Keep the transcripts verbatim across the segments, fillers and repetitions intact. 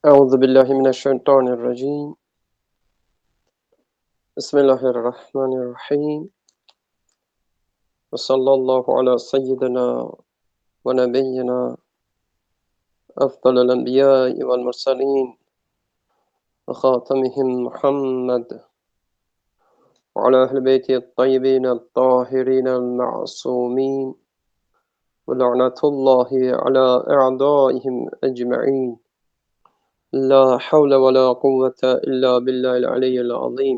أعوذ بالله من الشيطان الرجيم بسم الله الرحمن الرحيم وصلى الله على سيدنا ونبينا أفضل الأنبياء والمرسلين وخاتمهم محمد وعلى أهل بيته الطيبين الطاهرين المعصومين ولعنة الله على أعدائهم أجمعين لا حول ولا قوة إلا بالله العلي العظيم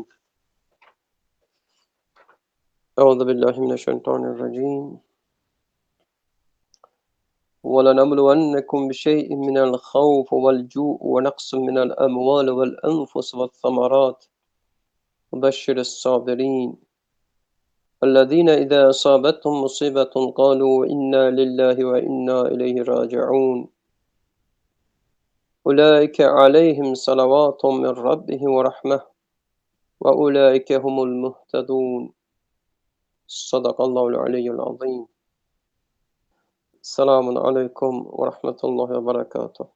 أعوذ بالله من الشيطان الرجيم ولنبلونكم بشيء من الخوف والجوع ونقص من الأموال والأنفس والثمرات وبشر الصابرين الذين إذا أصابتهم مصيبة قالوا إنا لله وإنا إليه راجعون أولئك عليهم صلوات من ربهم ورحمة وأولئك هم المهتدون صدق الله العلي العظيم. Selamun Aleyküm ve Rahmetullahi ve Berekatuhu.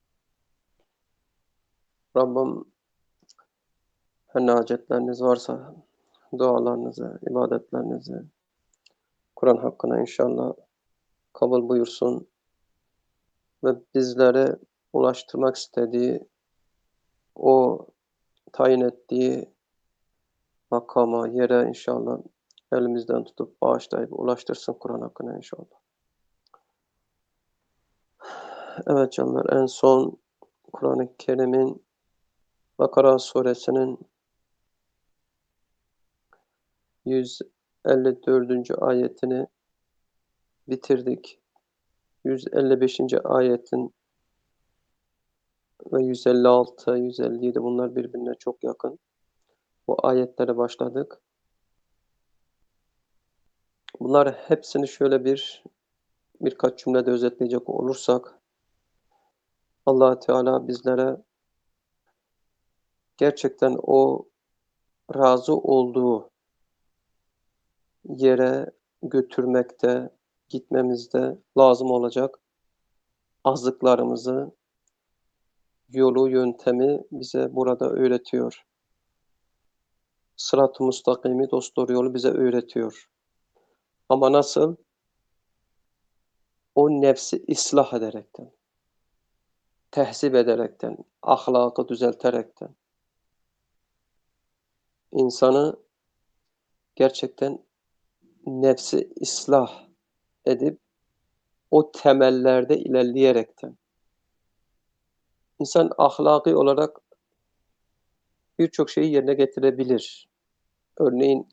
Rabbim her ne hacetleriniz varsa dualarınızı, ibadetlerinizi Kur'an hakkına inşallah kabul buyursun ve bizlere ulaştırmak istediği o tayin ettiği makama, yere inşallah elimizden tutup bağışlayıp ulaştırsın Kur'an hakkına inşallah. Evet canlar, en son Kur'an-ı Kerim'in Bakara suresinin yüz elli dördüncü ayetini bitirdik. yüz elli beşinci ayetin ve yüz elli altı, yüz elli yedi bunlar birbirine çok yakın. Bu ayetlere başladık. Bunlar hepsini şöyle bir birkaç cümlede özetleyecek olursak, Allah Teala bizlere gerçekten o razı olduğu yere götürmekte, gitmemizde lazım olacak azıklarımızı, yolu, yöntemi bize burada öğretiyor. Sırat-ı mustakimi, dosdoğru yolu bize öğretiyor. Ama nasıl? O nefsi ıslah ederekten, tehzip ederekten, ahlakı düzelterekten, insanı gerçekten nefsi ıslah edip o temellerde ilerleyerekten. İnsan ahlaki olarak birçok şeyi yerine getirebilir. Örneğin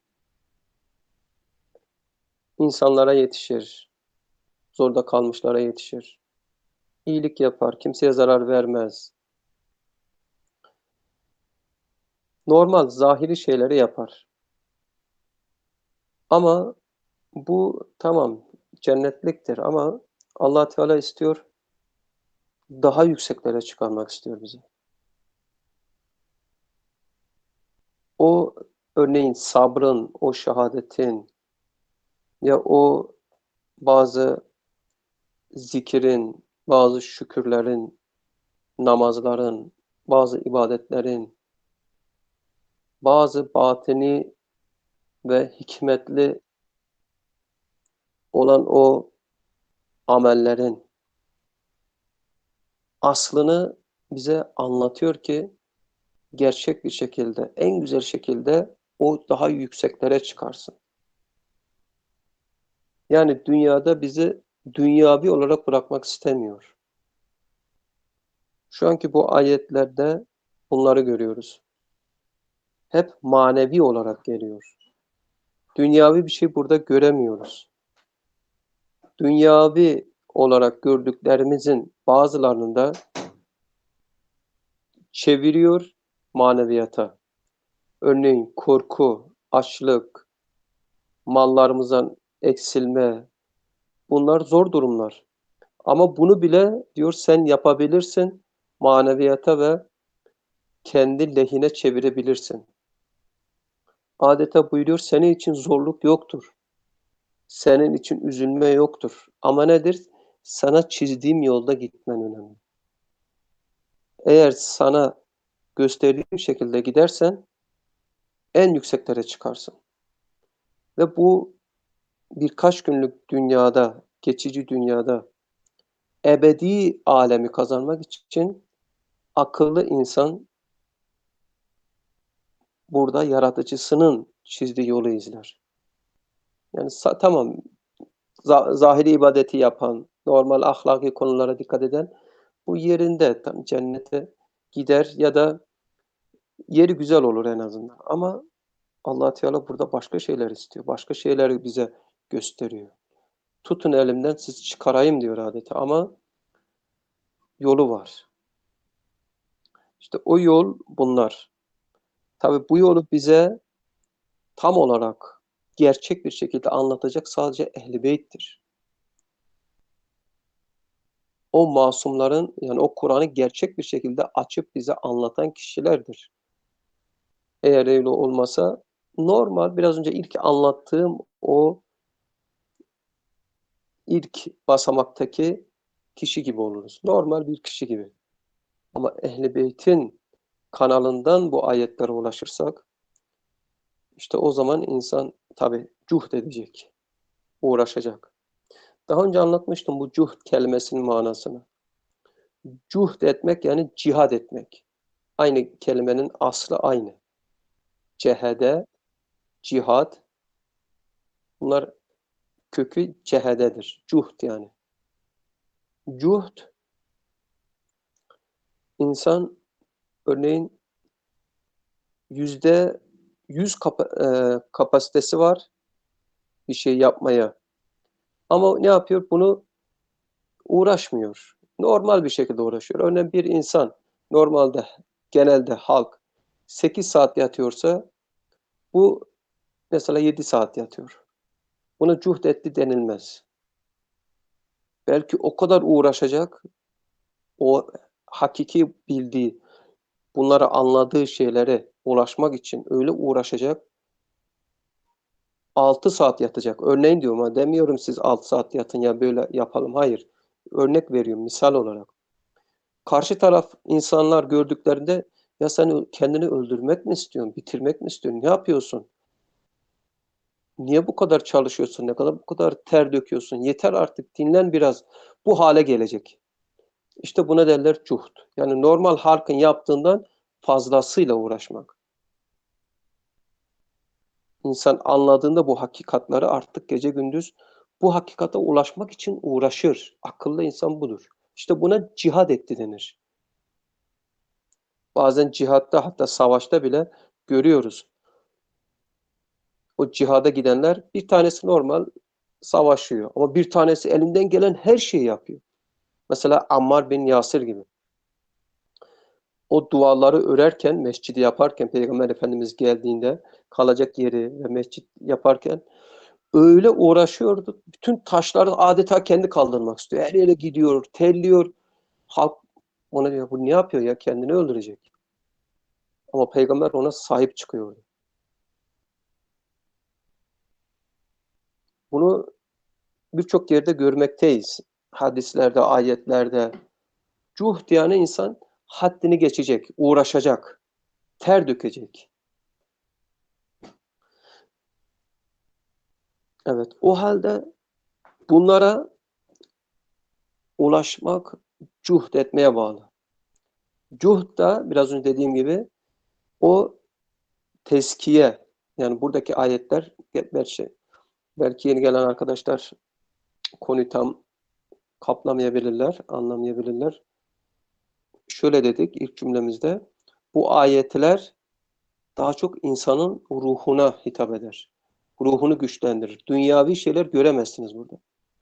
insanlara yetişir, zorda kalmışlara yetişir, iyilik yapar, kimseye zarar vermez. Normal, zahiri şeyleri yapar. Ama bu tamam, cennetliktir ama Allah Teala istiyor, daha yükseklere çıkarmak istiyor bizi. O örneğin sabrın, o şehadetin ya o bazı zikirin, bazı şükürlerin, namazların, bazı ibadetlerin, bazı batini ve hikmetli olan o amellerin aslını bize anlatıyor ki gerçek bir şekilde, en güzel şekilde o daha yükseklere çıkarsın. Yani dünyada bizi dünyavi olarak bırakmak istemiyor. Şu anki bu ayetlerde bunları görüyoruz. Hep manevi olarak geliyor. Dünyavi bir şey burada göremiyoruz. Dünyavi olarak gördüklerimizin bazılarını da çeviriyor maneviyata. Örneğin korku, açlık, mallarımızdan eksilme, bunlar zor durumlar. Ama bunu bile diyor sen yapabilirsin, maneviyata ve kendi lehine çevirebilirsin. Adeta buyuruyor, senin için zorluk yoktur. Senin için üzülme yoktur. Ama nedir? Sana çizdiğim yolda gitmen önemli. Eğer sana gösterdiğim şekilde gidersen en yükseklere çıkarsın. Ve bu birkaç günlük dünyada, geçici dünyada ebedi alemi kazanmak için akıllı insan burada yaratıcısının çizdiği yolu izler. Yani tamam, zahiri ibadeti yapan, normal ahlaki konulara dikkat eden bu yerinde tam cennete gider ya da yeri güzel olur en azından. Ama Allah Teala burada başka şeyler istiyor. Başka şeyleri bize gösteriyor. Tutun elimden sizi çıkarayım diyor adeta ama yolu var. İşte o yol bunlar. Tabii bu yolu bize tam olarak gerçek bir şekilde anlatacak sadece Ehl-i Beyt'tir. O masumların, yani o Kur'an'ı gerçek bir şekilde açıp bize anlatan kişilerdir. Eğer öyle olmasa normal, biraz önce ilk anlattığım o ilk basamaktaki kişi gibi oluruz. Normal bir kişi gibi. Ama Ehl-i Beyt'in kanalından bu ayetlere ulaşırsak işte o zaman insan tabii cuhd edecek, uğraşacak. Daha önce anlatmıştım bu cuhd kelimesinin manasını. Cuhd etmek yani cihad etmek. Aynı kelimenin aslı aynı. Cehede, cihad, bunlar kökü cehededir. Cuhd yani. Cuhd, insan örneğin yüzde yüz kapa e, kapasitesi var bir şey yapmaya. Ama ne yapıyor? Bunu uğraşmıyor. Normal bir şekilde uğraşıyor. Örneğin bir insan normalde, genelde halk sekiz saat yatıyorsa bu mesela yedi saat yatıyor. Buna cuhd etti denilmez. Belki o kadar uğraşacak, o hakiki bildiği, bunları anladığı şeylere ulaşmak için öyle uğraşacak, altı saat yatacak. Örneğin diyorum ama demiyorum siz altı saat yatın ya böyle yapalım. Hayır. Örnek veriyorum misal olarak. Karşı taraf insanlar gördüklerinde ya sen kendini öldürmek mi istiyorsun? Bitirmek mi istiyorsun? Ne yapıyorsun? Niye bu kadar çalışıyorsun? Ne kadar bu kadar ter döküyorsun? Yeter artık, dinlen biraz. Bu hale gelecek. İşte buna derler cuhd. Yani normal halkın yaptığından fazlasıyla uğraşmak. İnsan anladığında bu hakikatları artık gece gündüz bu hakikate ulaşmak için uğraşır. Akıllı insan budur. İşte buna cihad etti denir. Bazen cihatta, hatta savaşta bile görüyoruz. O cihada gidenler, bir tanesi normal savaşıyor ama bir tanesi elinden gelen her şeyi yapıyor. Mesela Ammar bin Yasir gibi. O duaları örerken, mescidi yaparken, Peygamber Efendimiz geldiğinde kalacak yeri ve mescit yaparken öyle uğraşıyordu. Bütün taşları adeta kendi kaldırmak istiyor. Her yere gidiyor, terliyor. Halk ona diyor, bu ne yapıyor ya? Kendini öldürecek. Ama Peygamber ona sahip çıkıyordu. Bunu birçok yerde görmekteyiz. Hadislerde, ayetlerde. Cuhd yani insan haddini geçecek, uğraşacak, ter dökecek. Evet, o halde bunlara ulaşmak cuhd etmeye bağlı. Cuhd da biraz önce dediğim gibi o tezkiye, yani buradaki ayetler belki, belki yeni gelen arkadaşlar konuyu tam kaplamayabilirler, anlamayabilirler. Şöyle dedik ilk cümlemizde, bu ayetler daha çok insanın ruhuna hitap eder. Ruhunu güçlendirir. Dünyavi şeyler göremezsiniz burada.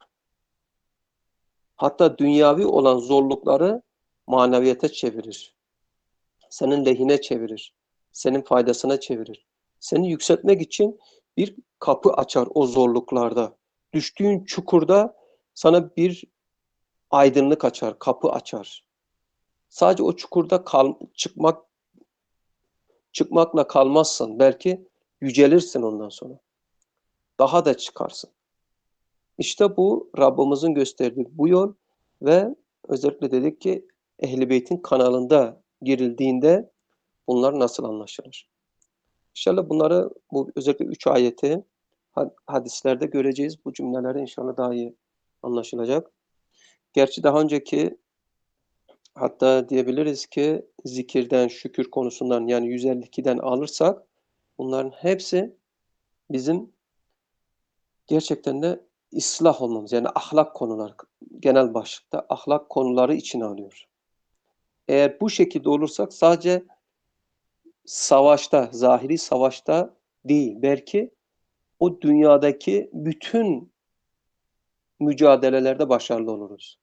Hatta dünyavi olan zorlukları maneviyata çevirir. Senin lehine çevirir. Senin faydasına çevirir. Seni yükseltmek için bir kapı açar o zorluklarda. Düştüğün çukurda sana bir aydınlık açar, kapı açar. Sadece o çukurda kal, çıkmak çıkmakla kalmazsın. Belki yücelirsin ondan sonra. Daha da çıkarsın. İşte bu Rabbimizin gösterdiği bu yol ve özellikle dedik ki Ehl-i Beyt'in kanalında girildiğinde bunlar nasıl anlaşılır? İnşallah bunları, bu özellikle üç ayeti ha hadislerde göreceğiz. Bu cümleler inşallah daha iyi anlaşılacak. Gerçi daha önceki, hatta diyebiliriz ki zikirden, şükür konusundan, yani yüz elli ikiden alırsak bunların hepsi bizim gerçekten de ıslah olmamız, yani ahlak konuları, genel başlıkta ahlak konuları içine alıyor. Eğer bu şekilde olursak sadece savaşta, zahiri savaşta değil, belki o dünyadaki bütün mücadelelerde başarılı oluruz.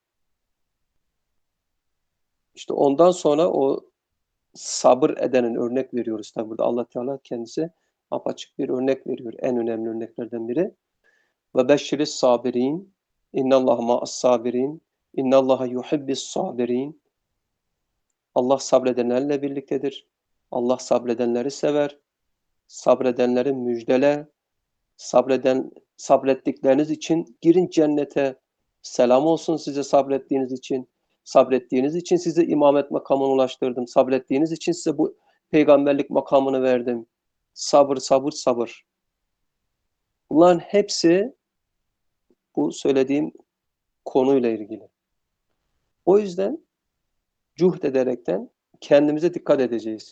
İşte ondan sonra o sabır edenin örnek veriyoruz tabi burada. Allah Teala kendisi apaçık bir örnek veriyor. En önemli örneklerden biri. Ve beşşiris sabirin. İnnallâhe ma'as sabirin. İnnallâhe yuhibbis sabirin. Allah sabredenlerle birliktedir. Allah sabredenleri sever. Sabredenleri müjdele. Sabreden, sabrettikleriniz için girin cennete. Selam olsun size sabrettiğiniz için. Sabrettiğiniz için size imamet makamına ulaştırdım. Sabrettiğiniz için size bu peygamberlik makamını verdim. Sabır, sabır, sabır. Bunların hepsi bu söylediğim konuyla ilgili. O yüzden cuhd ederekten kendimize dikkat edeceğiz.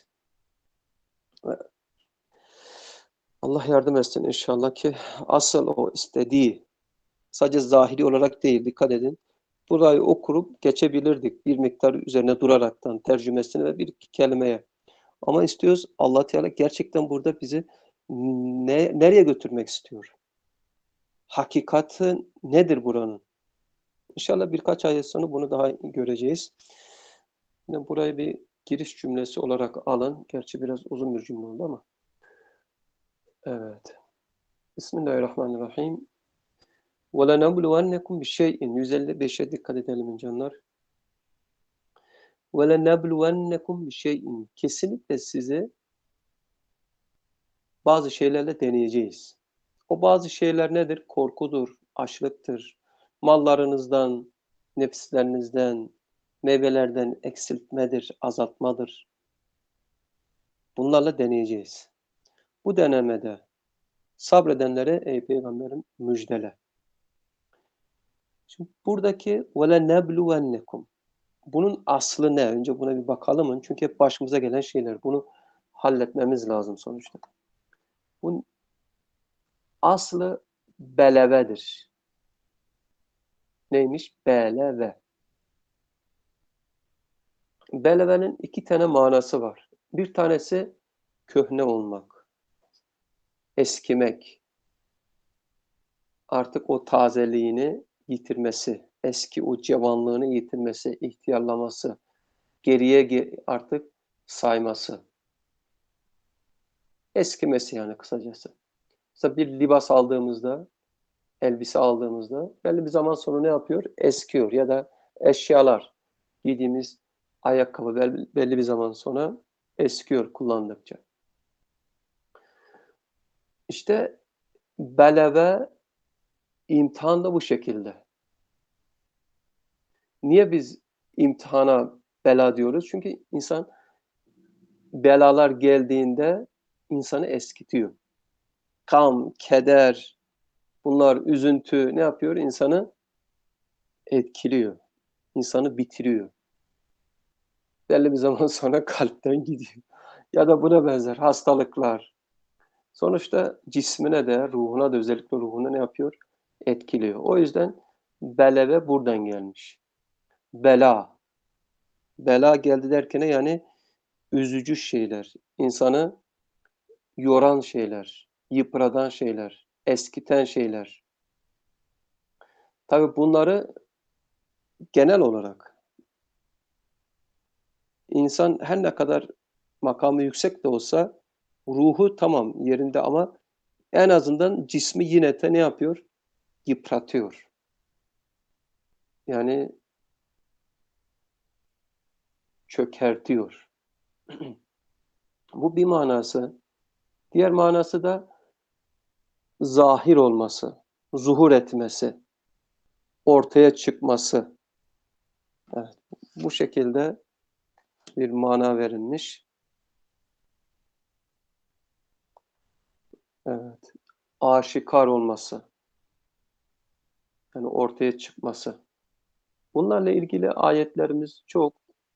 Allah yardım etsin inşallah ki asıl o istediği, sadece zahiri olarak değil, dikkat edin. Burayı okurup geçebilirdik bir miktar üzerine duraraktan tercümesine ve bir iki kelimeye. Ama istiyoruz, Allah Teala gerçekten burada bizi ne, nereye götürmek istiyor? Hakikati nedir buranın? İnşallah birkaç ayet sonra bunu daha göreceğiz. Yine burayı bir giriş cümlesi olarak alın. Gerçi biraz uzun bir cümle oldu ama. Evet. Bismillahirrahmanirrahim. وَلَنَبْلُوَنَّكُمْ بِشَيْءٍ yüz elli beşe dikkat edelim canlar. وَلَنَبْلُوَنَّكُمْ بِشَيْءٍ kesinlikle sizi bazı şeylerle deneyeceğiz. O bazı şeyler nedir? Korkudur, açlıktır, mallarınızdan, nefislerinizden, meyvelerden eksiltmedir, azaltmadır. Bunlarla deneyeceğiz. Bu denemede sabredenlere ey peygamberim müjdele. Şimdi buradaki وَلَنَبْلُوَنَّكُمْ bunun aslı ne? Önce buna bir bakalım. Çünkü hep başımıza gelen şeyler. Bunu halletmemiz lazım sonuçta. Bunun aslı belevedir. Neymiş? Beleve. Belevenin iki tane manası var. Bir tanesi köhne olmak, eskimek, artık o tazeliğini yitirmesi, eski o cevanlığını yitirmesi, ihtiyarlaması, geriye artık sayması. Eskimesi yani kısacası. Mesela bir libas aldığımızda, elbise aldığımızda belli bir zaman sonra ne yapıyor? Eskiyor ya da eşyalar, giydiğimiz ayakkabı belli, belli bir zaman sonra eskiyor kullandıkça. İşte beleve, imtihan da bu şekilde. Niye biz imtihana bela diyoruz? Çünkü insan belalar geldiğinde insanı eskitiyor. Gam, keder, bunlar üzüntü ne yapıyor? İnsanı etkiliyor. İnsanı bitiriyor. Belli bir zaman sonra kalpten gidiyor. Ya da buna benzer hastalıklar. Sonuçta cismine de, ruhuna da, özellikle ruhuna ne yapıyor? Etkiliyor. O yüzden beleve buradan gelmiş. Bela. Bela geldi derken yani üzücü şeyler, insanı yoran şeyler, yıpratan şeyler, eskiten şeyler. Tabii bunları genel olarak insan her ne kadar makamı yüksek de olsa ruhu tamam yerinde ama en azından cismi yine de ne yapıyor? Yıpratıyor. Yani çökertiyor. Bu bir manası. Diğer manası da zahir olması, zuhur etmesi, ortaya çıkması. Evet. Bu şekilde bir mana verilmiş. Evet. Aşikar olması. Yani ortaya çıkması. Bunlarla ilgili ayetlerimiz çok.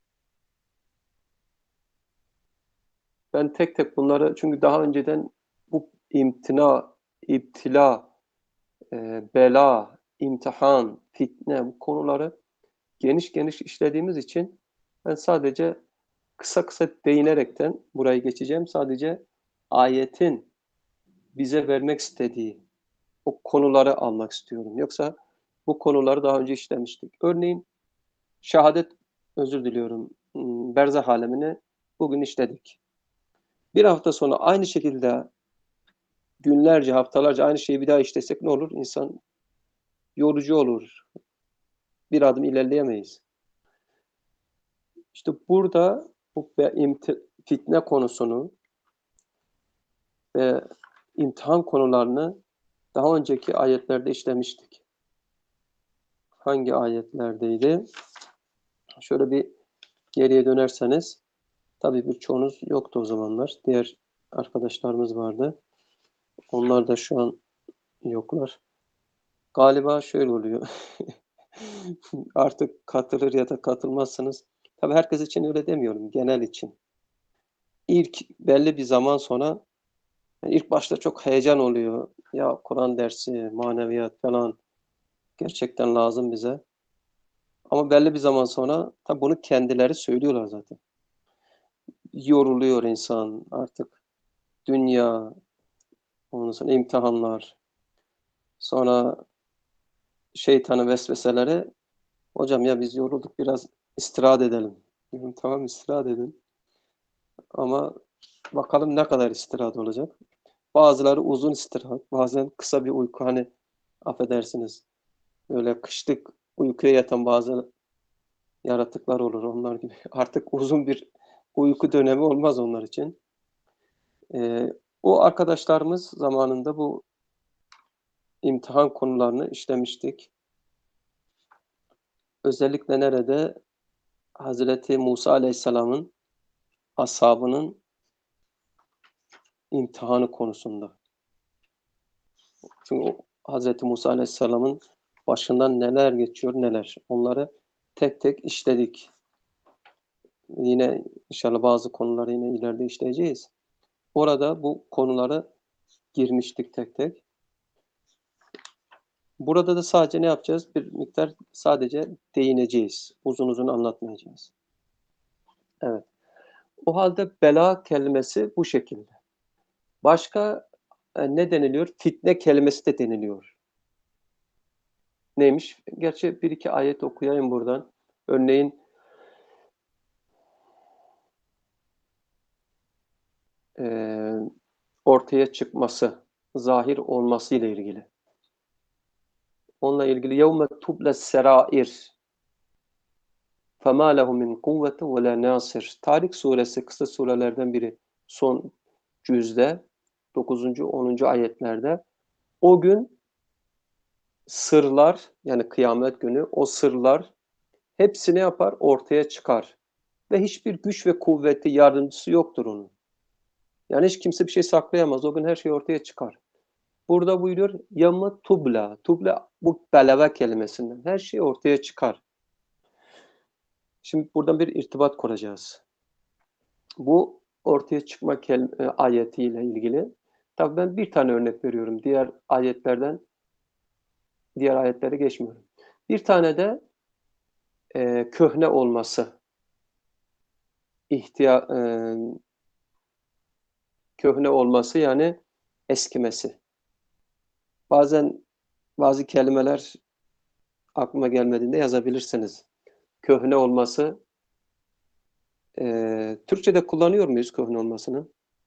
Ben tek tek bunları çünkü daha önceden bu imtina, iptila, eee, bela, imtihan, fitne bu konuları geniş geniş işlediğimiz için ben sadece kısa kısa değinerekten burayı geçeceğim. Sadece ayetin bize vermek istediği o konuları almak istiyorum. Yoksa bu konuları daha önce işlemiştik. Örneğin şehadet, özür diliyorum, ımm, berzah alemini bugün işledik. Bir hafta sonra aynı şekilde günlerce, haftalarca aynı şeyi bir daha işlesek ne olur? İnsan yorucu olur. Bir adım ilerleyemeyiz. İşte burada bu ve imti fitne konusunu ve imtihan konularını daha önceki ayetlerde işlemiştik. Hangi ayetlerdeydi? Şöyle bir geriye dönerseniz, tabii birçoğunuz yoktu o zamanlar. Diğer arkadaşlarımız vardı. Onlar da şu an yoklar. Galiba şöyle oluyor. Artık katılır ya da katılmazsınız. Tabii herkes için öyle demiyorum, genel için. İlk belli bir zaman sonra, yani ilk başta çok heyecan oluyor. Ya Kur'an dersi, maneviyat falan gerçekten lazım bize. Ama belli bir zaman sonra tabii bunu kendileri söylüyorlar zaten. Yoruluyor insan artık. Dünya, ondan sonra imtihanlar, sonra şeytanın vesveseleri. Hocam ya biz yorulduk biraz istirahat edelim. Diyorum tamam istirahat edin ama bakalım ne kadar istirahat olacak. Bazıları uzun istirahat, bazen kısa bir uyku. Hani affedersiniz öyle kışlık uykuya yatan bazı yaratıklar olur onlar gibi. Artık uzun bir uyku dönemi olmaz onlar için. Eee, o arkadaşlarımız zamanında bu imtihan konularını işlemiştik. Özellikle nerede? Hazreti Musa Aleyhisselam'ın ashabının imtihanı konusunda. Çünkü o Hazreti Musa Aleyhisselam'ın başından neler geçiyor, neler. Onları tek tek işledik. Yine inşallah bazı konuları yine ileride işleyeceğiz. Orada bu konulara girmiştik tek tek. Burada da sadece ne yapacağız? Bir miktar sadece değineceğiz. Uzun uzun anlatmayacağız. Evet. O halde bela kelimesi bu şekilde. Başka, eee, ne deniliyor? Fitne kelimesi de deniliyor. Neymiş? Gerçi bir iki ayet okuyayım buradan. Örneğin, eee, ortaya çıkması, zahir olması ile ilgili. Onunla ilgili يَوْمَ تُبْلَى السَّرَائِرُ فَمَا لَهُ مِنْ قُوَّةٍ وَلَا نَاصِرٍ. Tarik suresi kısa surelerden biri. Son cüzde dokuzuncu onuncu ayetlerde o gün sırlar yani kıyamet günü o sırlar hepsi ne yapar? Ortaya çıkar ve hiçbir güç ve kuvveti, yardımcısı yoktur onun. Yani hiç kimse bir şey saklayamaz. O gün her şey ortaya çıkar. Burada buyuruyor yevme tubla. Tubla bu beleve kelimesinden. Her şey ortaya çıkar. Şimdi buradan bir irtibat kuracağız. Bu ortaya çıkma kel eee, ayetiyle ilgili. Tabii ben bir tane örnek veriyorum. Diğer ayetlerden diğer ayetlere geçmiyorum. Bir tane de, eee, köhne olması, ihtiya emm, köhne olması yani eskimesi. Bazen bazı kelimeler aklıma gelmediğinde yazabilirsiniz. Köhne olması, eee, Türkçe'de kullanıyor muyuz köhne olmasını?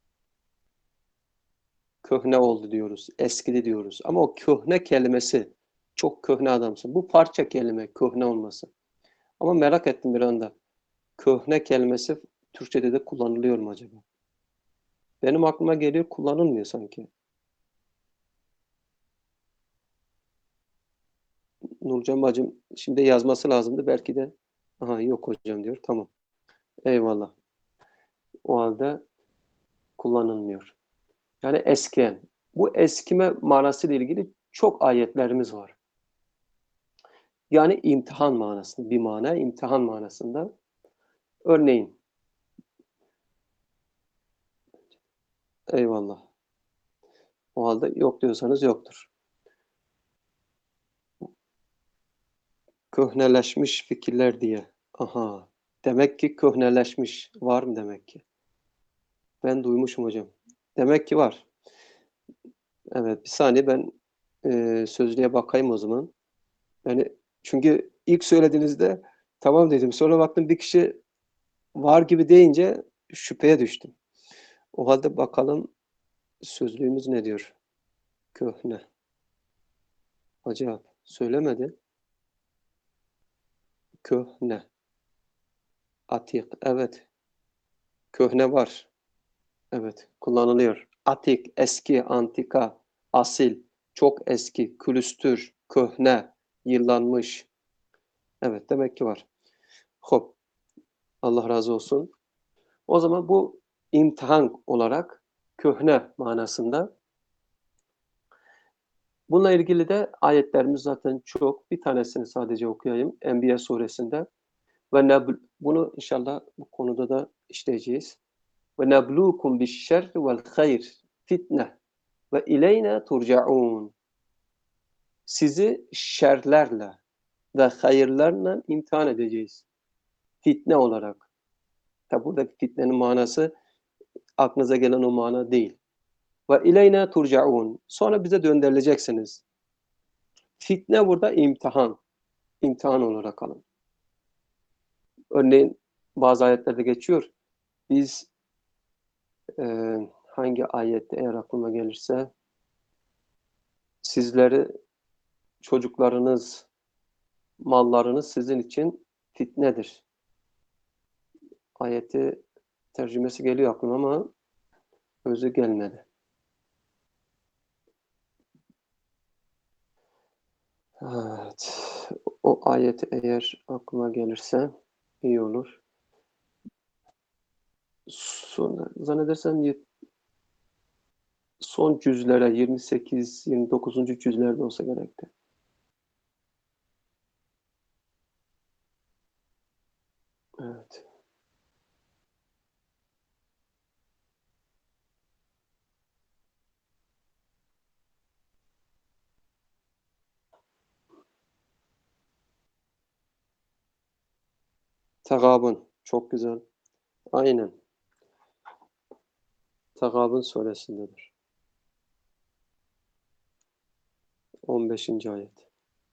Köhne oldu diyoruz, eskidi diyoruz ama o köhne kelimesi, çok köhne adamsın. Bu parça kelime, köhne olması. Ama merak ettim bir anda. Köhne kelimesi Türkçede de kullanılıyor mu acaba? Benim aklıma geliyor, kullanılmıyor sanki. Nurcan bacım şimdi yazması lazımdı belki de. Aha, yok hocam diyor. Tamam. Eyvallah. O halde kullanılmıyor. Yani eskiyen. Bu eskime manasıyla ilgili çok ayetlerimiz var. Yani imtihan manasında, bir mana imtihan manasında. Örneğin, eyvallah. O halde yok diyorsanız yoktur. Köhneleşmiş fikirler diye. Aha. Demek ki köhneleşmiş. Var mı demek ki? Ben duymuşum hocam. Demek ki var. Evet, bir saniye ben e, sözlüğe bakayım o zaman. Yani çünkü ilk söylediğinizde tamam dedim. Sonra baktım bir kişi var gibi deyince şüpheye düştüm. O halde bakalım sözlüğümüz ne diyor? Köhne. Acaba söylemedi. Köhne. Atik. Evet. Köhne var. Evet. Kullanılıyor. Atik, eski, antika, asil, çok eski, külüstür, köhne, yıllanmış. Evet, demek ki var. Hop. Allah razı olsun. O zaman bu imtihan olarak köhne manasında. Bununla ilgili de ayetlerimiz zaten çok. Bir tanesini sadece okuyayım. Enbiya suresinde. Ve nebl bunu inşallah bu konuda da işleyeceğiz. Ve neblukum biş-şerri vel hayr fitne ve ileyna turcaun. Sizi şerlerle ve hayırlarla imtihan edeceğiz. Fitne olarak. Tabi buradaki fitnenin manası aklınıza gelen o mana değil. Ve ileyna turcaun. Sonra bize döndürüleceksiniz. Fitne burada imtihan. İmtihan olarak alın. Örneğin bazı ayetlerde geçiyor. Biz e, hangi ayette eğer aklıma gelirse sizleri çocuklarınız, mallarınız sizin için fitnedir. Ayeti tercümesi geliyor aklıma ama özü gelmedi. Evet. O ayeti eğer aklıma gelirse iyi olur. Son, zannedersem son cüzlere yirmi sekiz yirmi dokuzuncu cüzlerde olsa gerekti. Evet. Tegabun. Çok güzel. Aynen. Tegabun suresindedir. on beşinci ayet.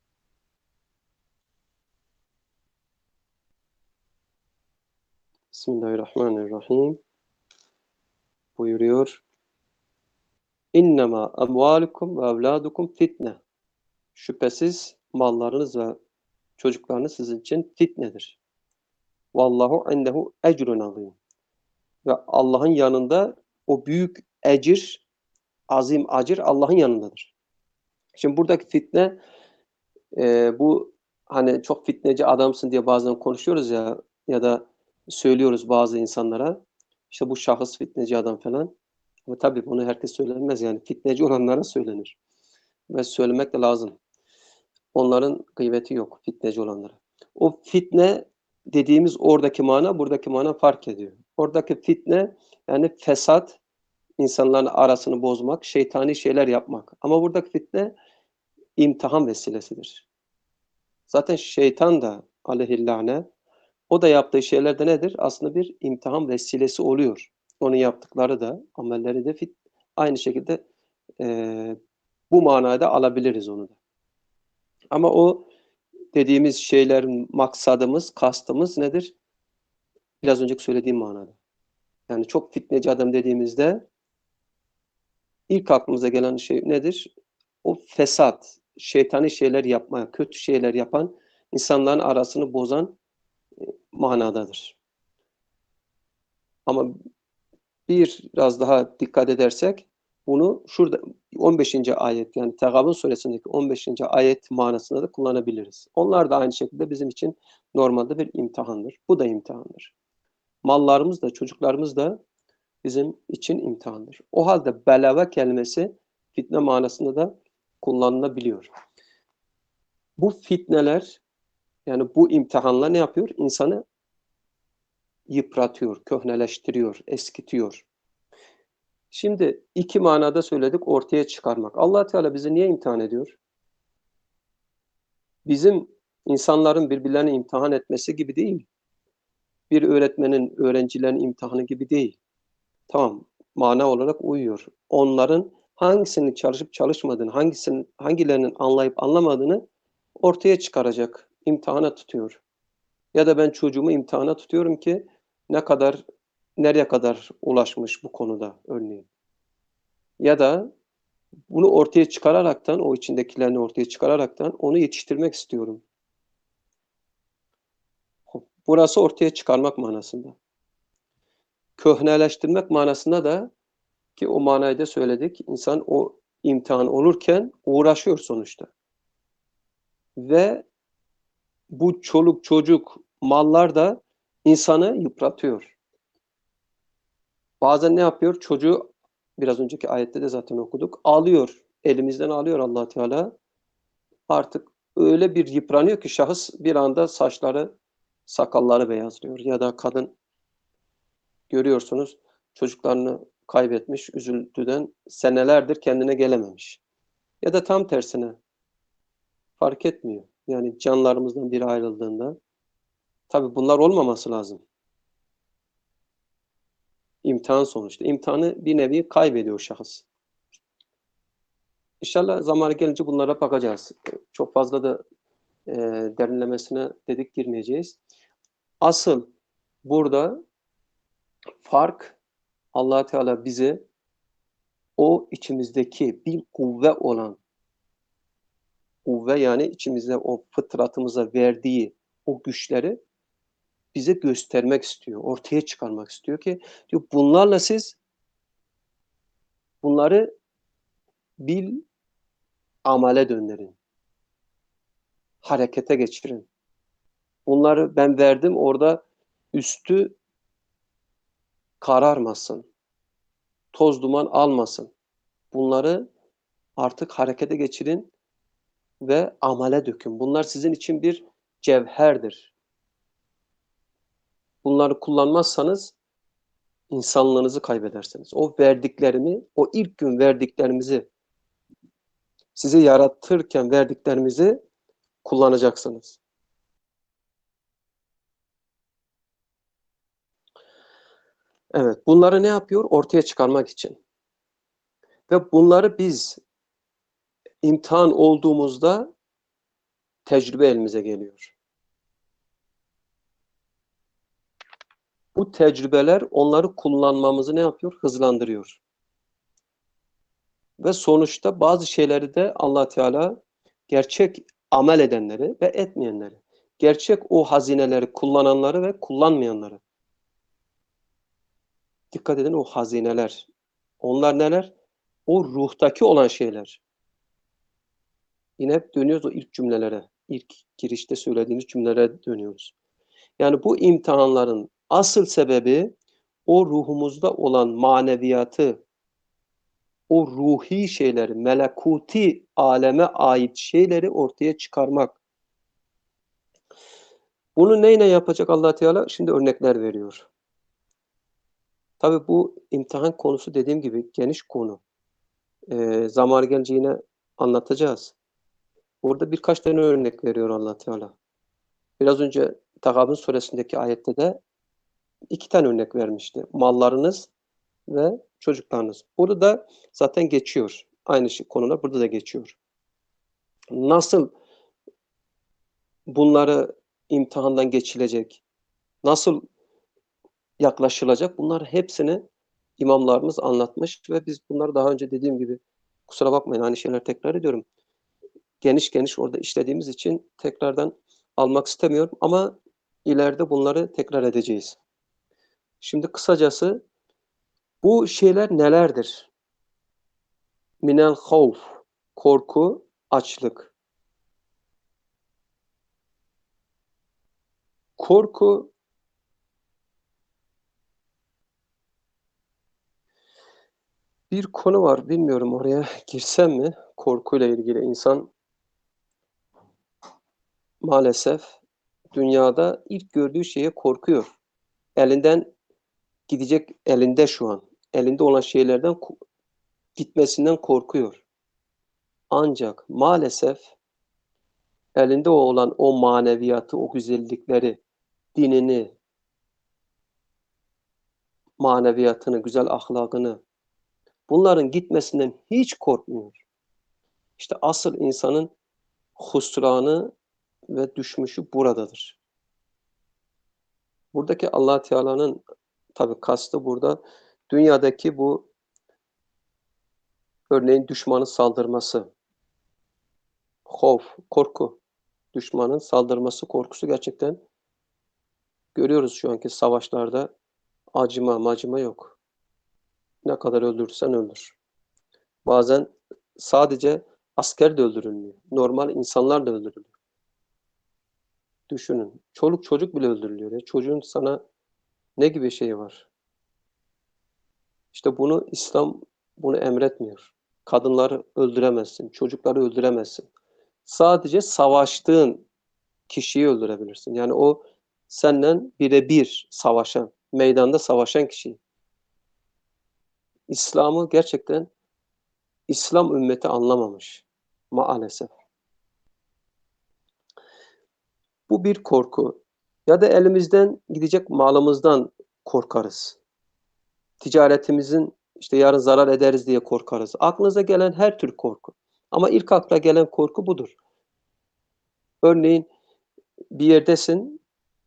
Bismillahirrahmanirrahim. Buyuruyor. İnnemâ emvâlukum ve evlâdukum fitne. Şüphesiz mallarınız ve çocuklarınız sizin için fitnedir. Vallahu indehu ecrun azîm. Ve Allah'ın yanında o büyük ecir, azim acir Allah'ın yanındadır. Şimdi buradaki fitne e, bu hani çok fitneci adamsın diye bazen konuşuyoruz ya ya da söylüyoruz bazı insanlara. İşte bu şahıs fitneci adam falan. Ama tabii bunu herkes söylenmez yani fitneci olanlara söylenir. Ve söylemek de lazım. Onların gıybeti yok fitneci olanlara. O fitne dediğimiz oradaki mana buradaki mana fark ediyor. Oradaki fitne yani fesat, insanların arasını bozmak, şeytani şeyler yapmak. Ama buradaki fitne imtihan vesilesidir. Zaten şeytan da aleyhillâne o da yaptığı şeyler de nedir? Aslında bir imtihan vesilesi oluyor. Onun yaptıkları da, amelleri de fit, aynı şekilde e, bu manada alabiliriz onu da. Ama o dediğimiz şeylerin maksadımız, kastımız nedir? Biraz önceki söylediğim manada. Yani çok fitneci adam dediğimizde ilk aklımıza gelen şey nedir? O fesat, şeytani şeyler yapmaya, kötü şeyler yapan, insanların arasını bozan e, manadadır. Ama biraz daha dikkat edersek Bunu şurada on beşinci ayet yani Tegabun suresindeki on beşinci ayet manasında da kullanabiliriz. Onlar da aynı şekilde bizim için normalde bir imtihandır. Bu da imtihandır. Mallarımız da çocuklarımız da bizim için imtihandır. O halde belava kelimesi fitne manasında da kullanılabiliyor. Bu fitneler yani bu imtihanlar ne yapıyor? İnsanı yıpratıyor, köhneleştiriyor, eskitiyor. Şimdi iki manada söyledik, ortaya çıkarmak. Allah Teala bizi niye imtihan ediyor? Bizim insanların birbirlerini imtihan etmesi gibi değil. Bir öğretmenin öğrencilerin imtihanı gibi değil. Tamam, mana olarak uyuyor. Onların hangisinin çalışıp çalışmadığını, hangisinin hangilerinin anlayıp anlamadığını ortaya çıkaracak, imtihana tutuyor. Ya da ben çocuğumu imtihana tutuyorum ki ne kadar, nereye kadar ulaşmış bu konuda örneğin. Ya da bunu ortaya çıkararaktan, o içindekilerini ortaya çıkararaktan onu yetiştirmek istiyorum. Burası ortaya çıkarmak manasında. Köhneleştirmek manasında da ki o manayı da söyledik. İnsan o imtihan olurken uğraşıyor sonuçta. Ve bu çoluk çocuk mallar da insanı yıpratıyor. Bazen ne yapıyor? Çocuğu biraz önceki ayette de zaten okuduk. Alıyor. Elimizden alıyor Allah Teala. Artık öyle bir yıpranıyor ki şahıs bir anda saçları, sakalları beyazlıyor. Ya da kadın görüyorsunuz çocuklarını kaybetmiş, üzüntüden senelerdir kendine gelememiş. Ya da tam tersine fark etmiyor. Yani canlarımızdan biri ayrıldığında tabii bunlar olmaması lazım. İmtihan sonuçta. İmtihanı bir nevi kaybediyor şahıs. İnşallah zamanı gelince bunlara bakacağız. Çok fazla da e, derinlemesine dedik girmeyeceğiz. Asıl burada fark Allah Teala bize o içimizdeki bir kuvve olan kuvve yani içimizde o fıtratımıza verdiği o güçleri bize göstermek istiyor, ortaya çıkarmak istiyor ki diyor bunlarla siz bunları bil amale döndürün. Harekete geçirin. Bunları ben verdim orada üstü kararmasın. Toz duman almasın. Bunları artık harekete geçirin ve amale dökün. Bunlar sizin için bir cevherdir. Bunları kullanmazsanız insanlığınızı kaybedersiniz. O verdiklerimi, o ilk gün verdiklerimizi, sizi yaratırken verdiklerimizi kullanacaksınız. Evet, bunları ne yapıyor? Ortaya çıkarmak için. Ve bunları biz imtihan olduğumuzda tecrübe elimize geliyor. Bu tecrübeler onları kullanmamızı ne yapıyor? Hızlandırıyor. Ve sonuçta bazı şeyleri de Allah Teala gerçek amel edenleri ve etmeyenleri, gerçek o hazineleri kullananları ve kullanmayanları. Dikkat edin o hazineler. Onlar neler? O ruhtaki olan şeyler. Yine hep dönüyoruz o ilk cümlelere. İlk girişte söylediğimiz cümlelere dönüyoruz. Yani bu imtihanların asıl sebebi o ruhumuzda olan maneviyatı, o ruhi şeyleri, melekuti aleme ait şeyleri ortaya çıkarmak. Bunu neyle yapacak Allah Teala? Şimdi örnekler veriyor. Tabii bu imtihan konusu dediğim gibi geniş konu. Ee, zamanı gelince yine anlatacağız. Burada birkaç tane örnek veriyor Allah Teala. Biraz önce Tagâbun suresindeki ayette de iki tane örnek vermişti. Mallarınız ve çocuklarınız. Burada da zaten geçiyor. Aynı şey, konular burada da geçiyor. Nasıl bunları imtihandan geçilecek? Nasıl yaklaşılacak? Bunlar hepsini imamlarımız anlatmış ve biz bunları daha önce dediğim gibi kusura bakmayın aynı şeyler tekrar ediyorum. Geniş geniş orada işlediğimiz için tekrardan almak istemiyorum ama ileride bunları tekrar edeceğiz. Şimdi kısacası bu şeyler nelerdir? Minel havf, korku, açlık. Korku, bir konu var, bilmiyorum oraya girsem mi? Korkuyla ilgili insan maalesef dünyada ilk gördüğü şeye korkuyor. Elinden gidecek, elinde şu an. Elinde olan şeylerden gitmesinden korkuyor. Ancak maalesef elinde olan o maneviyatı, o güzellikleri, dinini, maneviyatını, güzel ahlakını, bunların gitmesinden hiç korkmuyor. İşte asıl insanın husranı ve düşmüşü buradadır. Buradaki Allah Teala'nın tabii kastı burada dünyadaki bu örneğin düşmanın saldırması, havf, korku, düşmanın saldırması korkusu gerçekten görüyoruz şu anki savaşlarda acıma macıma yok. Ne kadar öldürürsen öldür. Bazen sadece asker de öldürülmüyor. Normal insanlar da öldürülüyor. Düşünün. Çoluk çocuk bile öldürülüyor. Ya. Çocuğun sana ne gibi şeyi var? İşte bunu İslam bunu emretmiyor. Kadınları öldüremezsin, çocukları öldüremezsin. Sadece savaştığın kişiyi öldürebilirsin. Yani o senden birebir savaşan, meydanda savaşan kişiyi. İslam'ı gerçekten İslam ümmeti anlamamış maalesef. Bu bir korku. Ya da elimizden gidecek malımızdan korkarız. Ticaretimizin işte yarın zarar ederiz diye korkarız. Aklınıza gelen her tür korku. Ama ilk akla gelen korku budur. Örneğin bir yerdesin,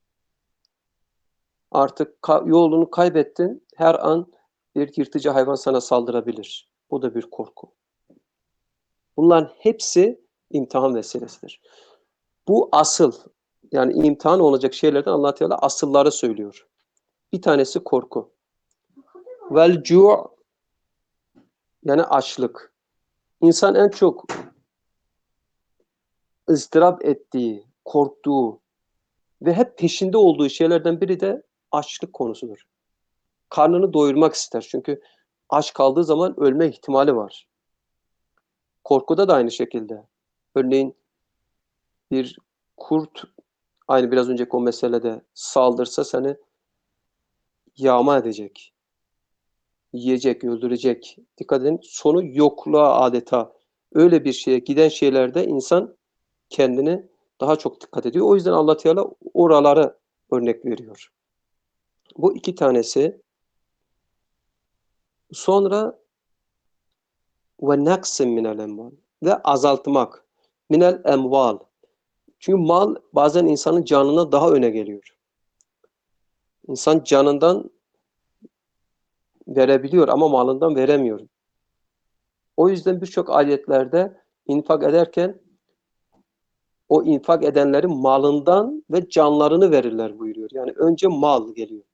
artık ka- yolunu kaybettin, her an bir yırtıcı hayvan sana saldırabilir. Bu da bir korku. Bunların hepsi imtihan vesilesidir. Bu asıl, yani imtihan olacak şeylerden Allah Teala asılları söylüyor. Bir tanesi korku. Vel cu' yani açlık. İnsan en çok ızdırap ettiği, korktuğu ve hep peşinde olduğu şeylerden biri de açlık konusudur. Karnını doyurmak ister. Çünkü aç kaldığı zaman ölme ihtimali var. Korkuda da aynı şekilde. Örneğin bir kurt aynı biraz önceki o meselede saldırsa seni yağma edecek, yiyecek, öldürecek. Dikkat edin, sonu yokluğa adeta. Öyle bir şeye giden şeylerde insan kendini daha çok dikkat ediyor. O yüzden Allah Teala oraları örnek veriyor. Bu iki tanesi. Sonra ve naksin minel emval ve azaltmak. Minel emval. Çünkü mal bazen insanın canına daha öne geliyor. İnsan canından verebiliyor ama malından veremiyor. O yüzden birçok ayetlerde infak ederken o infak edenlerin malından ve canlarını verirler buyuruyor. Yani önce mal geliyor.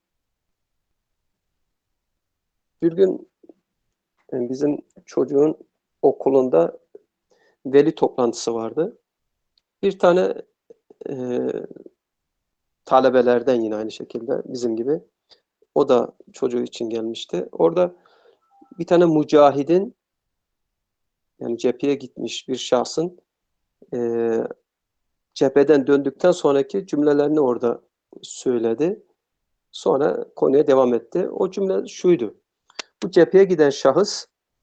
Bir gün bizim çocuğun okulunda veli toplantısı vardı. Bir tane e, talebelerden yine aynı şekilde bizim gibi. O da çocuğu için gelmişti. Orada bir tane mücahidin yani cepheye gitmiş bir şahsın e, cepheden döndükten sonraki cümlelerini orada söyledi. Sonra konuya devam etti. O cümle şuydu. Bu cepheye giden şahıs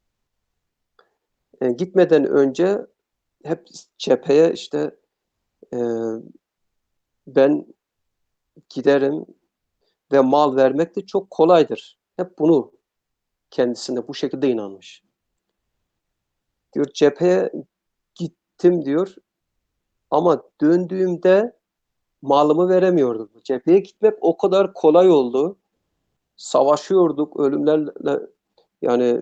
e, gitmeden önce hep cepheye işte e, ben giderim ve mal vermek de çok kolaydır. Hep bunu kendisine bu şekilde inanmış. Diyor cepheye gittim diyor ama döndüğümde malımı veremiyordum. Cepheye gitmek o kadar kolay oldu. Savaşıyorduk ölümlerle yani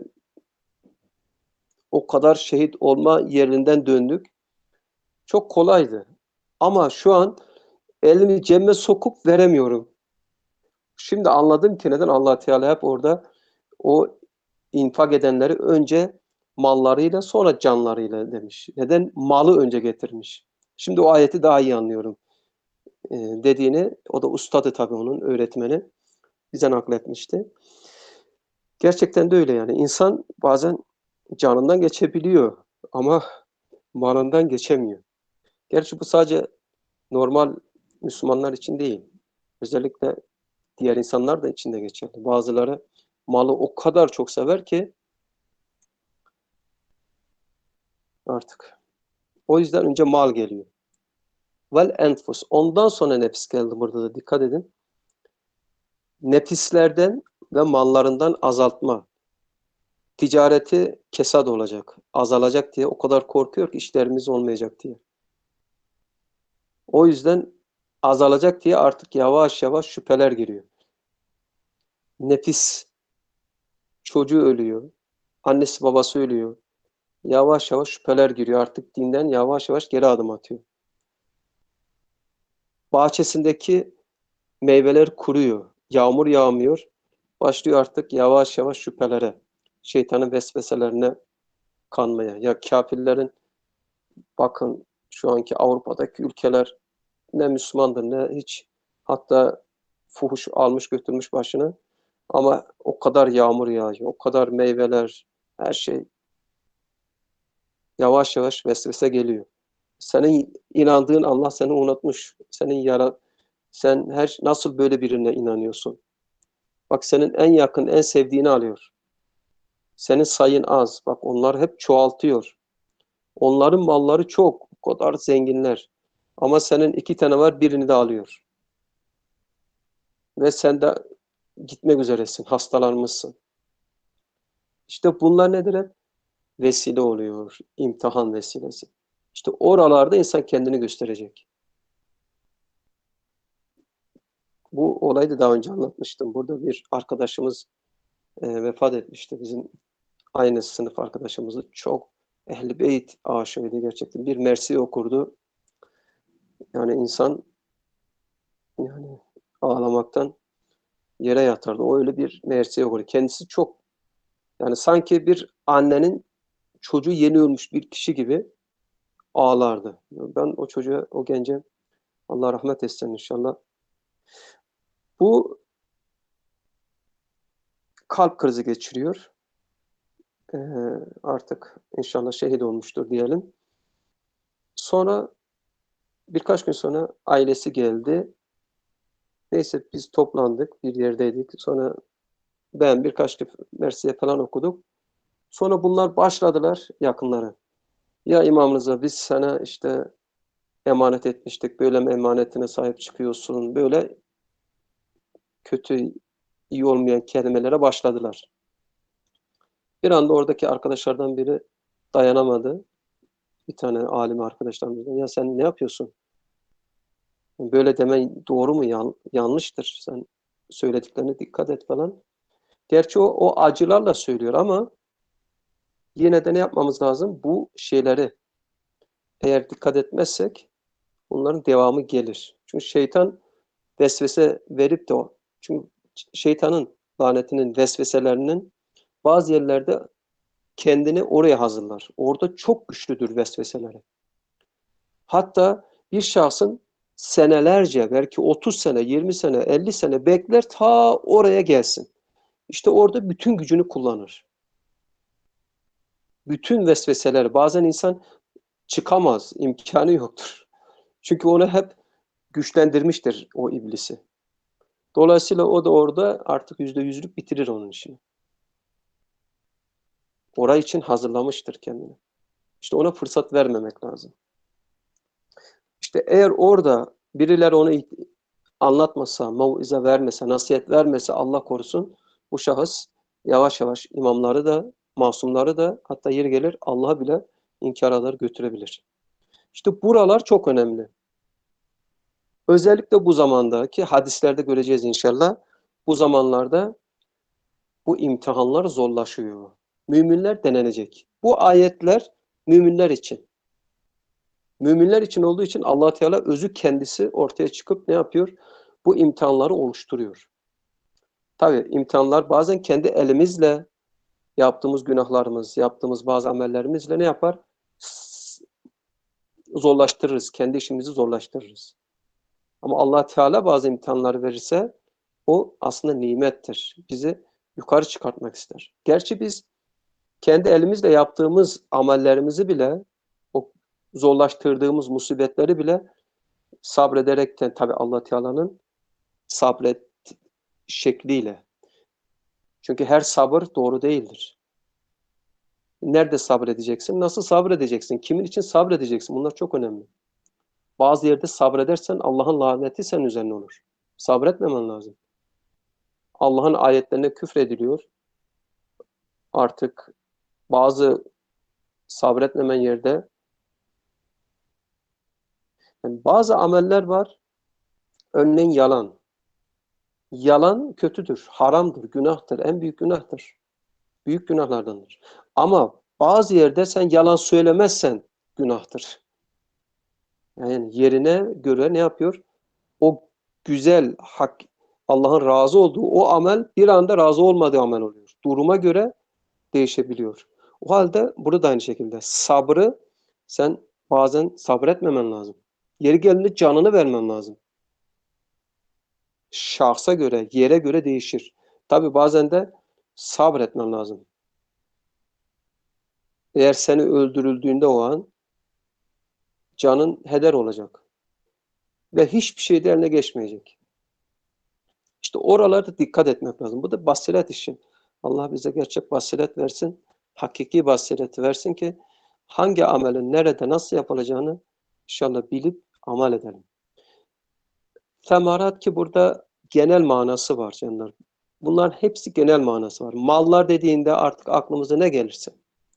o kadar şehit olma yerinden döndük. Çok kolaydı. Ama şu an elimi cebime sokup veremiyorum. Şimdi anladım ki neden Allah Teala hep orada o infak edenleri önce mallarıyla sonra canlarıyla demiş. Neden malı önce getirmiş? Şimdi o ayeti daha iyi anlıyorum e, dediğini, o da ustadı tabii onun öğretmeni bize nakletmişti. Gerçekten de öyle yani. İnsan bazen canından geçebiliyor ama malından geçemiyor. Gerçi bu sadece normal Müslümanlar için değil. Özellikle diğer insanlar da içinde geçerli. Bazıları malı o kadar çok sever ki artık. O yüzden önce mal geliyor. Vel enfus. Ondan sonra nefis geldi burada da dikkat edin. Nefislerden ve mallarından azaltma. Ticareti kesad olacak, azalacak diye o kadar korkuyor ki işlerimiz olmayacak diye. O yüzden azalacak diye artık yavaş yavaş şüpheler giriyor. Nefis, çocuğu ölüyor, annesi babası ölüyor. Yavaş yavaş şüpheler giriyor. Artık dinden yavaş yavaş geri adım atıyor. Bahçesindeki meyveler kuruyor. Yağmur yağmıyor. Başlıyor artık yavaş yavaş şüphelere. Şeytanın vesveselerine kanmaya. Ya kafirlerin bakın şu anki Avrupa'daki ülkeler ne Müslümandır ne hiç hatta fuhuş almış götürmüş başını. Ama o kadar yağmur yağıyor, o kadar meyveler, her şey yavaş yavaş vesvese geliyor. Senin inandığın Allah seni unutmuş. Senin yara, sen her nasıl böyle birine inanıyorsun? Bak senin en yakın, en sevdiğini alıyor. Senin sayın az. Bak onlar hep çoğaltıyor. Onların malları çok. O kadar zenginler. Ama senin iki tane var, birini de alıyor. Ve sen de gitmek üzeresin. Hastalanmışsın. İşte bunlar nedir hep? Vesile oluyor. İmtihan vesilesi. İşte oralarda insan kendini gösterecek. Bu olayı da daha önce anlatmıştım. Burada bir arkadaşımız e, vefat etmişti. Bizim aynı sınıf arkadaşımızı çok Ehl-i Beyt aşığıydı gerçekten. Bir Mersi okurdu. Yani insan yani ağlamaktan yere yatardı. O öyle bir Mersi okurdu. Kendisi çok yani sanki bir annenin çocuğu yeni ölmüş bir kişi gibi ağlardı. Ben o çocuğa, o gence Allah rahmet etsin inşallah. Bu kalp krizi geçiriyor. Ee, artık inşallah şehit olmuştur diyelim. Sonra birkaç gün sonra ailesi geldi. Neyse biz toplandık, bir yerdeydik. Sonra ben birkaç Mersiye falan okuduk. Sonra bunlar başladılar yakınları. Ya İmam Rıza biz sana işte emanet etmiştik. Böyle mi emanetine sahip çıkıyorsun? Böyle kötü, iyi olmayan kelimelere başladılar. Bir anda oradaki arkadaşlardan biri dayanamadı. Bir tane alim arkadaşlarımızdan. Ya sen ne yapıyorsun? Böyle demen doğru mu? Yan, yanlıştır. Sen söylediklerine dikkat et falan. Gerçi o, o acılarla söylüyor ama yine de ne yapmamız lazım? Bu şeyleri eğer dikkat etmezsek bunların devamı gelir. Çünkü şeytan vesvese verip de o. Çünkü şeytanın lanetinin vesveselerinin bazı yerlerde kendini oraya hazırlar. Orada çok güçlüdür vesveseleri. Hatta bir şahsın senelerce belki otuz sene, yirmi sene, elli sene bekler ta oraya gelsin. İşte orada bütün gücünü kullanır. Bütün vesveseler bazen insan çıkamaz, imkanı yoktur. Çünkü onu hep güçlendirmiştir o iblisi. Dolayısıyla o da orada artık yüzde yüzlük bitirir onun işini. Orayı için hazırlamıştır kendini. İşte ona fırsat vermemek lazım. İşte eğer orada birileri onu anlatmasa, mauize vermese, nasihat vermese Allah korusun bu şahıs yavaş yavaş imamları da, masumları da hatta yeri gelir Allah'a bile inkara götürebilir. İşte buralar çok önemli. Özellikle bu zamanda ki hadislerde göreceğiz inşallah. Bu zamanlarda bu imtihanlar zorlaşıyor. Müminler denenecek. Bu ayetler müminler için. Müminler için olduğu için Allah Teala özü kendisi ortaya çıkıp ne yapıyor? Bu imtihanları oluşturuyor. Tabii imtihanlar bazen kendi elimizle Yaptığımız günahlarımız, yaptığımız bazı amellerimizle ne yapar? Zorlaştırırız. Kendi işimizi zorlaştırırız. Ama Allah Teala bazı imtihanları verirse o aslında nimettir. Bizi yukarı çıkartmak ister. Gerçi biz kendi elimizle yaptığımız amellerimizi bile, o zorlaştırdığımız musibetleri bile sabrederekten, tabi Allah Teala'nın sabret şekliyle. Çünkü her sabır doğru değildir. Nerede sabredeceksin? Nasıl sabredeceksin? Kimin için sabredeceksin? Bunlar çok önemli. Bazı yerde sabredersen Allah'ın laneti senin üzerine olur. Sabretmemen lazım. Allah'ın ayetlerine küfrediliyor. Artık bazı sabretmemen yerde yani bazı ameller var. Örneğin yalan. Yalan kötüdür, haramdır, günahtır, en büyük günahtır. Büyük günahlardandır. Ama bazı yerde sen yalan söylemezsen günahtır. Yani yerine göre ne yapıyor? O güzel, hak, Allah'ın razı olduğu o amel bir anda razı olmadığı amel oluyor. Duruma göre değişebiliyor. O halde burada da aynı şekilde sabrı sen bazen sabretmemen lazım. Yeri geldiğinde canını vermen lazım. Şahsa göre, yere göre değişir. Tabi bazen de sabretmen lazım. Eğer seni öldürüldüğünde o an canın heder olacak. Ve hiçbir şey de eline geçmeyecek. İşte oralarda dikkat etmek lazım. Bu da basiret işi. Allah bize gerçek basiret versin. Hakiki basireti versin ki hangi amelin nerede nasıl yapılacağını inşallah bilip amel edelim. Semarat ki burada genel manası var canlar. Bunların hepsi genel manası var. Mallar dediğinde artık aklımıza ne gelirse.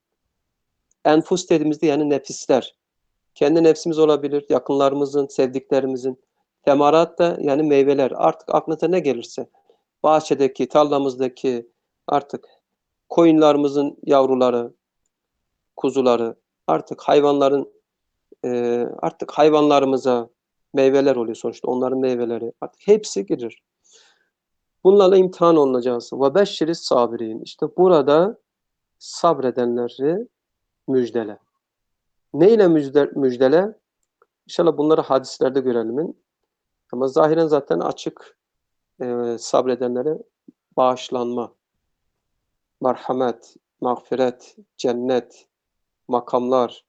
Enfus dediğimizde yani nefisler. Kendi nefsimiz olabilir, yakınlarımızın, sevdiklerimizin. Semarat da yani meyveler. Artık aklınıza ne gelirse. Bahçedeki, tarlamızdaki artık koyunlarımızın yavruları, kuzuları, artık hayvanların e, artık hayvanlarımıza meyveler oluyor sonuçta. Onların meyveleri. Artık hepsi girer. Bunlarla imtihan olunacağız. Ve beşşiriz sabirin. İşte burada sabredenleri müjdele. Neyle müjde, müjdele? İnşallah bunları hadislerde görelim. Ama zahiren zaten açık e, sabredenlere bağışlanma, merhamet, mağfiret, cennet, makamlar,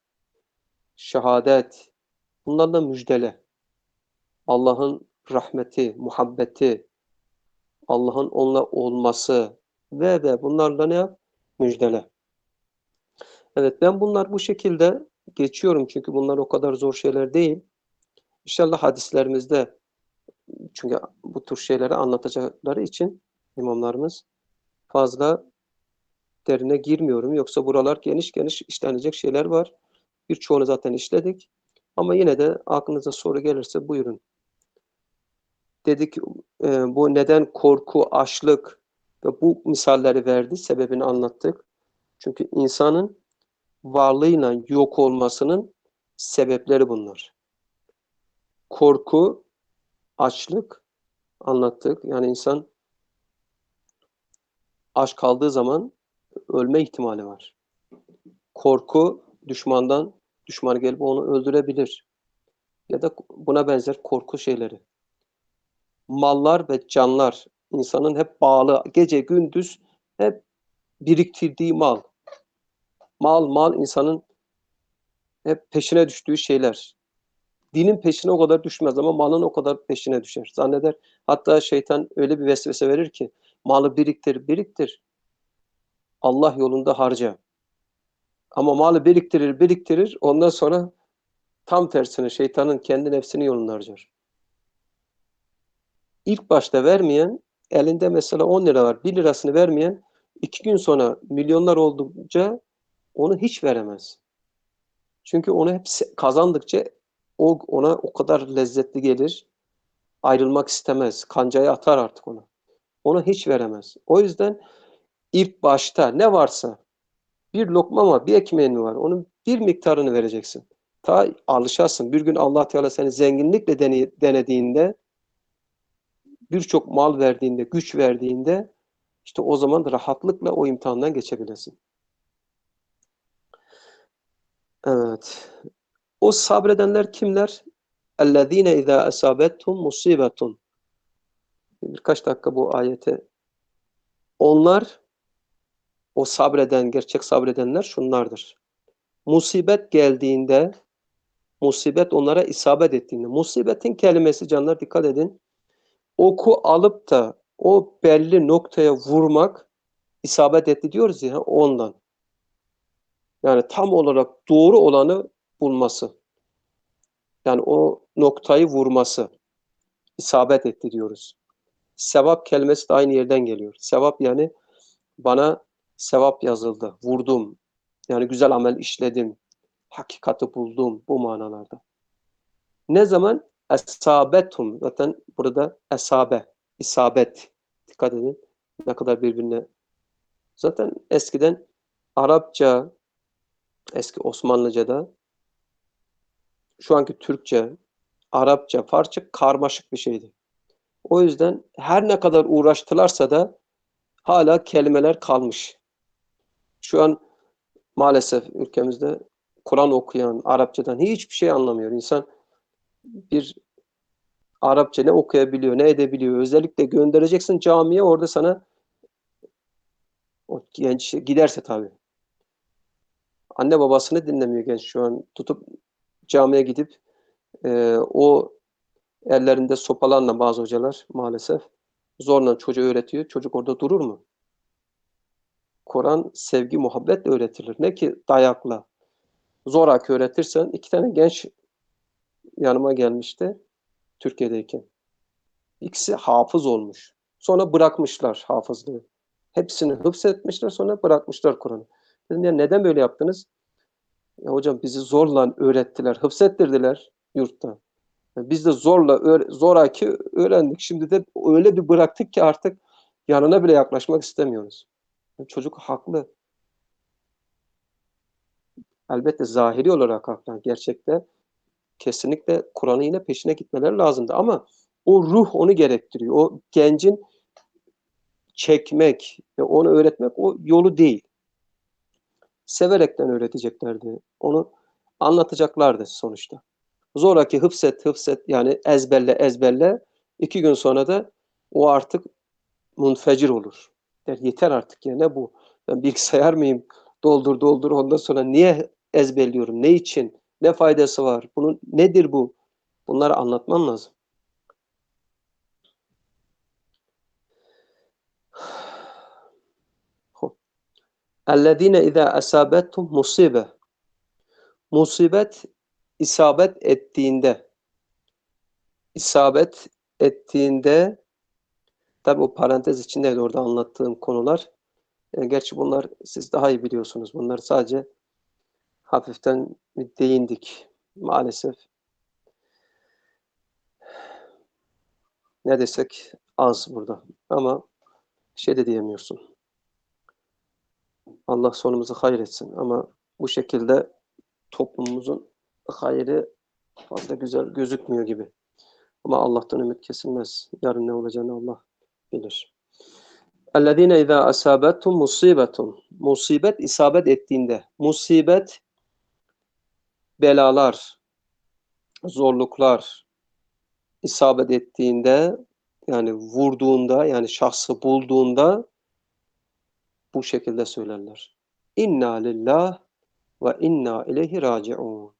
şehadet. Bunlarla müjdele. Allah'ın rahmeti, muhabbeti, Allah'ın onunla olması ve ve bunlarla ne yap? Müjdele. Evet ben bunlar bu şekilde geçiyorum çünkü bunlar o kadar zor şeyler değil. İnşallah hadislerimizde çünkü bu tür şeyleri anlatacakları için imamlarımız fazla derine girmiyorum. Yoksa buralar geniş geniş işlenecek şeyler var. Birçoğunu zaten işledik. Ama yine de aklınıza soru gelirse buyurun. Dedik e, bu neden korku, açlık ve bu misalleri verdi, sebebini anlattık. Çünkü insanın varlığıyla yok olmasının sebepleri bunlar. Korku, açlık anlattık. Yani insan aç kaldığı zaman ölme ihtimali var. Korku düşmandan, düşman gelip onu öldürebilir. Ya da buna benzer korku şeyleri. Mallar ve canlar insanın hep bağlı, gece gündüz hep biriktirdiği mal. Mal, mal insanın hep peşine düştüğü şeyler. Dinin peşine o kadar düşmez ama malın o kadar peşine düşer. Zanneder. Hatta şeytan öyle bir vesvese verir ki malı biriktir, biriktir. Allah yolunda harca. Ama malı biriktirir, biriktirir. Ondan sonra tam tersine şeytanın kendi nefsini yolunda harcar. İlk başta vermeyen, elinde mesela on lira var, bir lirasını vermeyen, iki gün sonra milyonlar oldukça onu hiç veremez. Çünkü onu hep kazandıkça o ona o kadar lezzetli gelir. Ayrılmak istemez. Kancayı atar artık ona. Onu hiç veremez. O yüzden ilk başta ne varsa bir lokma mı, bir ekmeğin mi var? Onun bir miktarını vereceksin. Ta alışasın. Bir gün Allah Teala seni zenginlikle denediğinde, birçok mal verdiğinde, güç verdiğinde İşte o zaman rahatlıkla o imtihandan geçebilirsin. Evet. O sabredenler kimler? اَلَّذ۪ينَ اِذَا أَسَابَتْهُمْ مُصِيبَةٌ. Birkaç dakika bu ayete. Onlar, o sabreden, gerçek sabredenler şunlardır. Musibet geldiğinde, musibet onlara isabet ettiğinde, musibetin kelimesi canlar dikkat edin, oku alıp da o belli noktaya vurmak, isabet etti diyoruz ya ondan. Yani tam olarak doğru olanı bulması. Yani o noktayı vurması. İsabet etti diyoruz. Sevap kelimesi de aynı yerden geliyor. Sevap yani bana sevap yazıldı, vurdum. Yani güzel amel işledim, hakikati buldum bu manalarda. Ne zaman? Esabetum. Zaten burada esabe, isabet. Dikkat edin ne kadar birbirine. Zaten eskiden Arapça, eski Osmanlıca'da, şu anki Türkçe, Arapça, Farsça karmaşık bir şeydi. O yüzden her ne kadar uğraştılarsa da hala kelimeler kalmış. Şu an maalesef ülkemizde Kur'an okuyan, Arapçadan hiçbir şey anlamıyor. İnsan bir Arapça ne okuyabiliyor, ne edebiliyor. Özellikle göndereceksin camiye, orada sana o genç giderse tabii. Anne babasını dinlemiyor genç şu an. Tutup camiye gidip e, o ellerinde sopalarla bazı hocalar maalesef zorla çocuğu öğretiyor. Çocuk orada durur mu? Kur'an sevgi, muhabbetle öğretilir. Ne ki dayakla. Zoraki öğretirsen, iki tane genç yanıma gelmişti Türkiye'deyken. İkisi hafız olmuş. Sonra bırakmışlar hafızlığı. Hepsini hıfzetmişler, sonra bırakmışlar Kur'an'ı. Dedim ya neden böyle yaptınız? Ya hocam bizi zorla öğrettiler, hıfzettirdiler yurtta. Yani biz de zorla, zoraki öğrendik. Şimdi de öyle bir bıraktık ki artık yanına bile yaklaşmak istemiyoruz. Yani çocuk haklı. Elbette zahiri olarak haklı. Gerçekte kesinlikle Kur'an'ın yine peşine gitmeleri lazımdı. Ama o ruh onu gerektiriyor. O gencin çekmek ve onu öğretmek o yolu değil. Severekten öğreteceklerdi. Onu anlatacaklardı sonuçta. Zoraki hıfzet hıfzet yani ezberle ezberle iki gün sonra da o artık munfecir olur. Der, yeter artık ya ne bu? Ben bilgisayar mıyım? Doldur doldur ondan sonra niye ezberliyorum? Ne için? Ne faydası var? Bunun nedir bu? Bunları anlatman lazım. اَلَّذ۪ينَ اِذَا أَسَابَتْهُمْ musibe. Musibet isabet ettiğinde, isabet ettiğinde, tabi o parantez içindeydi orada anlattığım konular. Yani gerçi bunlar siz daha iyi biliyorsunuz. Bunlar sadece hafiften değindik. Maalesef ne desek az burada. Ama şey de diyemiyorsun. Allah sonumuzu hayretsin. Ama bu şekilde toplumumuzun hayrı fazla güzel gözükmüyor gibi. Ama Allah'tan ümit kesilmez. Yarın ne olacağını Allah bilir. اَلَّذ۪ينَ اِذَا أَسَابَتْهُمْ مُصِيبَةٌ. Musibet isabet ettiğinde. Musibet, belalar, zorluklar isabet ettiğinde, yani vurduğunda, yani şahsı bulduğunda bu şekilde söylerler. İnna lillah ve inna ileyhi raciun.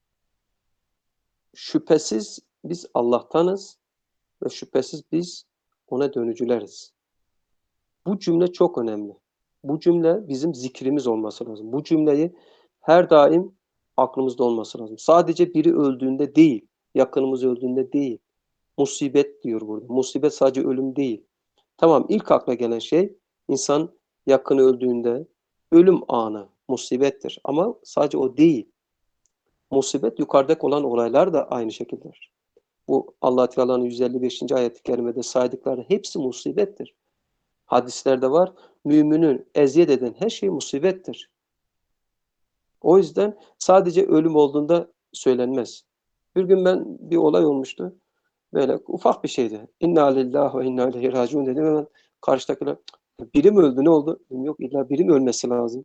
Şüphesiz biz Allah'tanız ve şüphesiz biz ona dönücüleriz. Bu cümle çok önemli. Bu cümle bizim zikrimiz olması lazım. Bu cümleyi her daim aklımızda olması lazım. Sadece biri öldüğünde değil, yakınımız öldüğünde değil. Musibet diyor burada. Musibet sadece ölüm değil. Tamam, ilk akla gelen şey insan yakını öldüğünde ölüm anı musibettir. Ama sadece o değil. Musibet yukarıdaki olan olaylar da aynı şekildedir. Bu Allah Teala'nın yüz elli beşinci ayet-i kerimede saydıkları hepsi musibettir. Hadislerde var. Müminin eziyet eden her şey musibettir. O yüzden sadece ölüm olduğunda söylenmez. Bir gün ben bir olay olmuştu. Böyle ufak bir şeydi. İnna lillahi ve inna ileyhi raciun dedim. Hemen karşıdakiler Biri mi öldü, ne oldu? Yok, illa biri mi ölmesi lazım?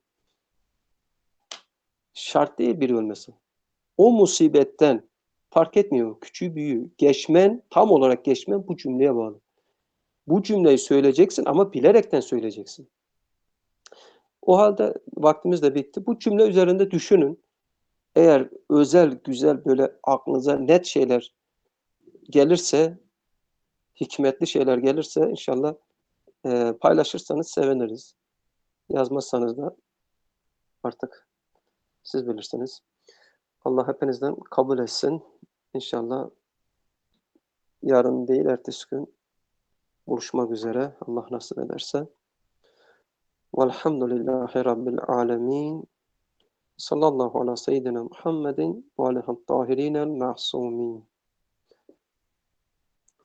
Şart değil biri ölmesi. O musibetten fark etmiyor, küçüğü büyüğü, geçmen, tam olarak geçmen bu cümleye bağlı. Bu cümleyi söyleyeceksin ama bilerekten söyleyeceksin. O halde vaktimiz de bitti. Bu cümle üzerinde düşünün. Eğer özel, güzel, böyle aklınıza net şeyler gelirse, hikmetli şeyler gelirse inşallah, eee, paylaşırsanız seviniriz. Yazmazsanız da artık siz bilirsiniz. Allah hepinizden kabul etsin. İnşallah yarın değil, ertesi gün buluşmak üzere Allah nasip ederse. Velhamdülillahi Rabbil alemin. Sallallahu ala seyyidina Muhammedin ve aleyhi tahirinel ma'sumin.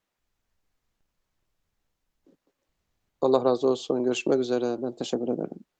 Allah razı olsun. Görüşmek üzere. Ben teşekkür ederim.